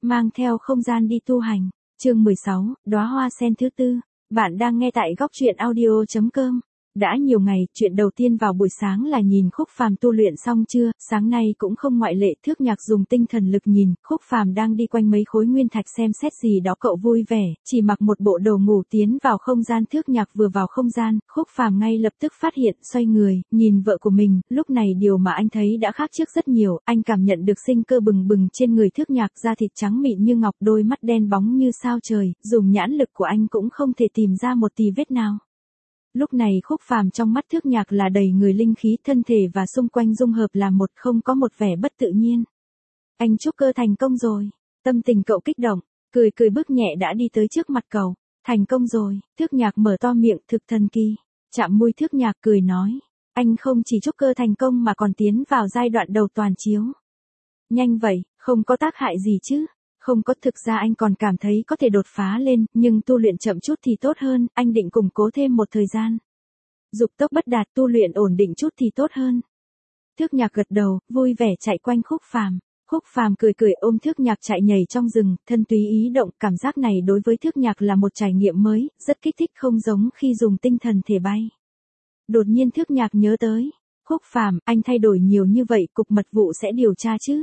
mang theo không gian đi tu hành. Chương 16, đóa hoa sen thứ tư. Bạn đang nghe tại góc truyện audio.com. Đã nhiều ngày, chuyện đầu tiên vào buổi sáng là nhìn Khúc Phàm tu luyện xong chưa, sáng nay cũng không ngoại lệ. Thước Nhạc dùng tinh thần lực nhìn, Khúc Phàm đang đi quanh mấy khối nguyên thạch xem xét gì đó. Cậu vui vẻ, chỉ mặc một bộ đồ ngủ tiến vào không gian. Thước Nhạc vừa vào không gian, Khúc Phàm ngay lập tức phát hiện, xoay người, nhìn vợ của mình. Lúc này điều mà anh thấy đã khác trước rất nhiều. Anh cảm nhận được sinh cơ bừng bừng trên người Thước Nhạc, da thịt trắng mịn như ngọc, đôi mắt đen bóng như sao trời, dùng nhãn lực của anh cũng không thể tìm ra một tì vết nào. Lúc này Khúc Phàm trong mắt Thước Nhạc là đầy người linh khí, thân thể và xung quanh dung hợp là một, không có một vẻ bất tự nhiên. Anh trúc cơ thành công rồi. Tâm tình cậu kích động, cười bước nhẹ đã đi tới trước mặt cậu. Thành công rồi. Thước Nhạc mở to miệng, thực thần kỳ. Chạm môi Thước Nhạc cười nói. Anh không chỉ trúc cơ thành công mà còn tiến vào giai đoạn đầu toàn chiếu. Nhanh vậy, không có tác hại gì chứ? Không có, thực ra anh còn cảm thấy có thể đột phá lên, nhưng tu luyện chậm chút thì tốt hơn, anh định củng cố thêm một thời gian. Dục tốc bất đạt, tu luyện ổn định chút thì tốt hơn. Thước Nhạc gật đầu, vui vẻ chạy quanh Khúc Phàm. Khúc Phàm cười ôm Thước Nhạc chạy nhảy trong rừng, thân tùy ý động, cảm giác này đối với Thước Nhạc là một trải nghiệm mới, rất kích thích, không giống khi dùng tinh thần thể bay. Đột nhiên Thước Nhạc nhớ tới, Khúc Phàm, anh thay đổi nhiều như vậy, cục mật vụ sẽ điều tra chứ?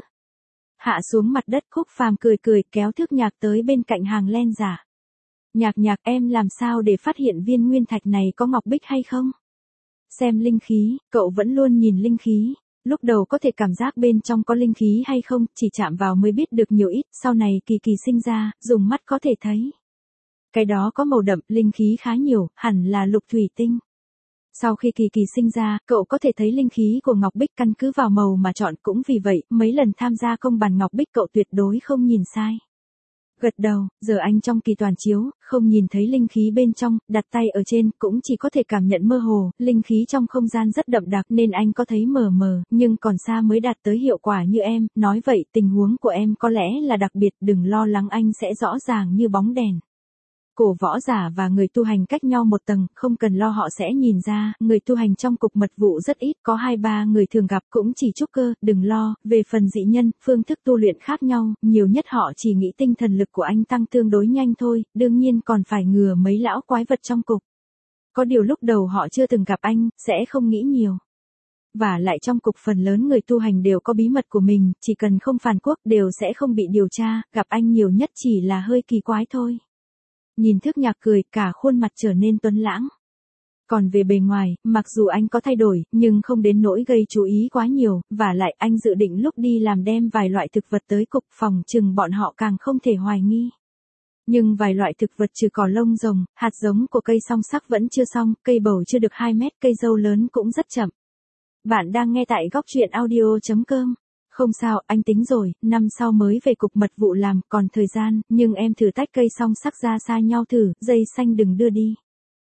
Hạ xuống mặt đất, Khúc Phàm cười kéo Thước Nhạc tới bên cạnh hàng len giả. Nhạc, em làm sao để phát hiện viên nguyên thạch này có ngọc bích hay không? Xem linh khí, cậu vẫn luôn nhìn linh khí. Lúc đầu có thể cảm giác bên trong có linh khí hay không, chỉ chạm vào mới biết được nhiều ít, sau này Kỳ sinh ra, dùng mắt có thể thấy. Cái đó có màu đậm, linh khí khá nhiều, hẳn là lục thủy tinh. Sau khi Kỳ sinh ra, cậu có thể thấy linh khí của ngọc bích, căn cứ vào màu mà chọn, cũng vì vậy, mấy lần tham gia công bàn ngọc bích cậu tuyệt đối không nhìn sai. Gật đầu, giờ anh trong kỳ toàn chiếu, không nhìn thấy linh khí bên trong, đặt tay ở trên, cũng chỉ có thể cảm nhận mơ hồ, linh khí trong không gian rất đậm đặc nên anh có thấy mờ mờ, nhưng còn xa mới đạt tới hiệu quả như em, nói vậy tình huống của em có lẽ là đặc biệt, đừng lo lắng, anh sẽ rõ ràng như bóng đèn. Cổ võ giả và người tu hành cách nhau một tầng, không cần lo họ sẽ nhìn ra, người tu hành trong cục mật vụ rất ít, có 2-3 người thường gặp, cũng chỉ trúc cơ, đừng lo. Về phần dị nhân, phương thức tu luyện khác nhau, nhiều nhất họ chỉ nghĩ tinh thần lực của anh tăng tương đối nhanh thôi, đương nhiên còn phải ngừa mấy lão quái vật trong cục. Có điều lúc đầu họ chưa từng gặp anh, sẽ không nghĩ nhiều. Và lại trong cục phần lớn người tu hành đều có bí mật của mình, chỉ cần không phản quốc đều sẽ không bị điều tra, gặp anh nhiều nhất chỉ là hơi kỳ quái thôi. Nhìn Thước Nhạc cười, cả khuôn mặt trở nên tuấn lãng. Còn về bề ngoài, mặc dù anh có thay đổi, nhưng không đến nỗi gây chú ý quá nhiều, và lại anh dự định lúc đi làm đem vài loại thực vật tới cục, phòng chừng bọn họ càng không thể hoài nghi. Nhưng vài loại thực vật trừ cỏ lông rồng, hạt giống của cây song sắc vẫn chưa xong, cây bầu chưa được 2 mét, cây dâu lớn cũng rất chậm. Bạn đang nghe tại góc truyện audio.com. Không sao, anh tính rồi, năm sau mới về cục mật vụ làm, còn thời gian, nhưng em thử tách cây song sắc ra xa nhau thử, dây xanh đừng đưa đi.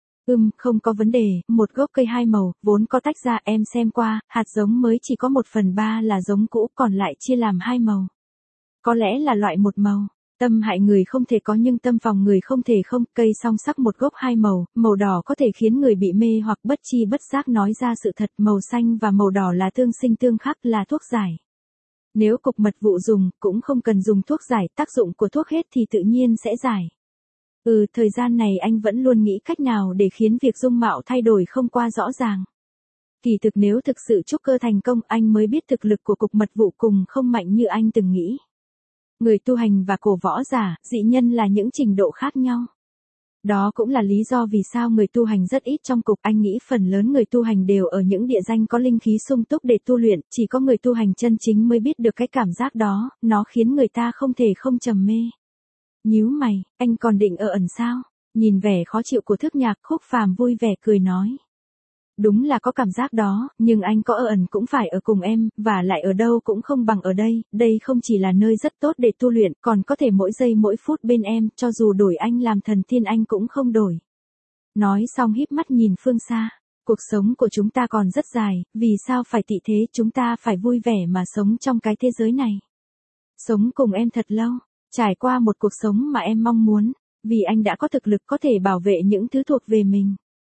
Không có vấn đề, một gốc cây 2 màu, vốn có tách ra, em xem qua, hạt giống mới chỉ có 1/3 là giống cũ, còn lại chia làm 2 màu. Có lẽ là loại 1 màu. Tâm hại người không thể có nhưng tâm phòng người không thể không, cây song sắc một gốc 2 màu, màu đỏ có thể khiến người bị mê hoặc bất chi bất giác nói ra sự thật, màu xanh và màu đỏ là tương sinh tương khắc, là thuốc giải. Nếu cục mật vụ dùng, cũng không cần dùng thuốc giải, tác dụng của thuốc hết thì tự nhiên sẽ giải. Thời gian này anh vẫn luôn nghĩ cách nào để khiến việc dung mạo thay đổi không qua rõ ràng. Kỳ thực nếu thực sự trúc cơ thành công, anh mới biết thực lực của cục mật vụ cùng không mạnh như anh từng nghĩ. Người tu hành và cổ võ giả, dị nhân là những trình độ khác nhau. Đó cũng là lý do vì sao người tu hành rất ít trong cục, anh nghĩ phần lớn người tu hành đều ở những địa danh có linh khí sung túc để tu luyện, chỉ có người tu hành chân chính mới biết được cái cảm giác đó, nó khiến người ta không thể không trầm mê. Nhíu mày, anh còn định ở ẩn sao? Nhìn vẻ khó chịu của Thước Nhạc, Khúc Phàm vui vẻ cười nói. Đúng là có cảm giác đó, nhưng anh có ở ẩn cũng phải ở cùng em, và lại ở đâu cũng không bằng ở đây, đây không chỉ là nơi rất tốt để tu luyện, còn có thể mỗi giây mỗi phút bên em, cho dù đổi anh làm thần tiên anh cũng không đổi. Nói xong híp mắt nhìn phương xa, cuộc sống của chúng ta còn rất dài, vì sao phải tị thế, chúng ta phải vui vẻ mà sống trong cái thế giới này. Sống cùng em thật lâu, trải qua một cuộc sống mà em mong muốn, vì anh đã có thực lực có thể bảo vệ những thứ thuộc về mình.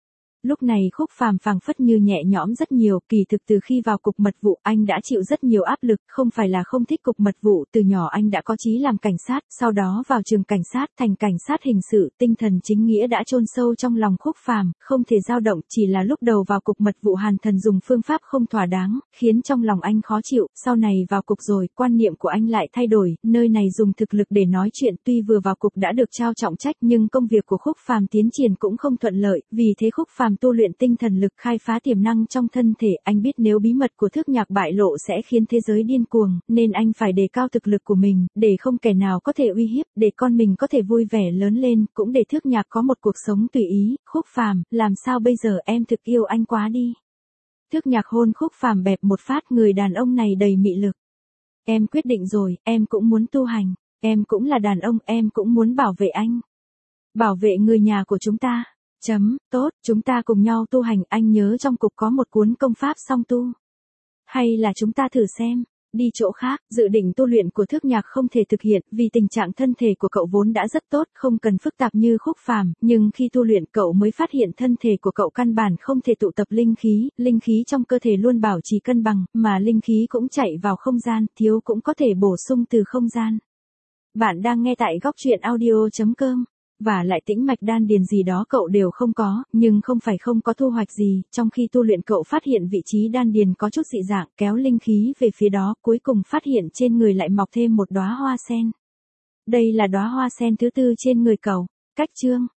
Lúc này Khúc Phàm phảng phất như nhẹ nhõm rất nhiều, kỳ thực từ khi vào cục mật vụ anh đã chịu rất nhiều áp lực, không phải là không thích cục mật vụ, từ nhỏ anh đã có chí làm cảnh sát, sau đó vào trường cảnh sát thành cảnh sát hình sự, tinh thần chính nghĩa đã chôn sâu trong lòng Khúc Phàm, không thể dao động, chỉ là lúc đầu vào cục mật vụ Hàn Thần dùng phương pháp không thỏa đáng, khiến trong lòng anh khó chịu, sau này vào cục rồi, quan niệm của anh lại thay đổi, nơi này dùng thực lực để nói chuyện, tuy vừa vào cục đã được trao trọng trách nhưng công việc của Khúc Phàm tiến triển cũng không thuận lợi, vì thế Khúc Phàm tu luyện tinh thần lực khai phá tiềm năng trong thân thể, anh biết nếu bí mật của Thước Nhạc bại lộ sẽ khiến thế giới điên cuồng, nên anh phải đề cao thực lực của mình, để không kẻ nào có thể uy hiếp, để con mình có thể vui vẻ lớn lên, cũng để Thước Nhạc có một cuộc sống tùy ý. Khúc Phàm, làm sao bây giờ, em thực yêu anh quá đi. Thước Nhạc hôn Khúc Phàm bẹp một phát, người đàn ông này đầy mị lực. Em quyết định rồi, em cũng muốn tu hành, em cũng là đàn ông, em cũng muốn bảo vệ anh. Bảo vệ người nhà của chúng ta. Tốt, chúng ta cùng nhau tu hành, anh nhớ trong cục có một cuốn công pháp song tu. Hay là chúng ta thử xem, đi chỗ khác, dự định tu luyện của Thước Nhạc không thể thực hiện, vì tình trạng thân thể của cậu vốn đã rất tốt, không cần phức tạp như Khúc Phàm, nhưng khi tu luyện cậu mới phát hiện thân thể của cậu căn bản không thể tụ tập linh khí trong cơ thể luôn bảo trì cân bằng, mà linh khí cũng chạy vào không gian, thiếu cũng có thể bổ sung từ không gian. Bạn đang nghe tại góc truyện audio.com. Và lại tĩnh mạch đan điền gì đó cậu đều không có, nhưng không phải không có thu hoạch gì, trong khi tu luyện cậu phát hiện vị trí đan điền có chút dị dạng, kéo linh khí về phía đó, cuối cùng phát hiện trên người lại mọc thêm một đóa hoa sen. Đây là đóa hoa sen thứ tư trên người cậu. Cách chương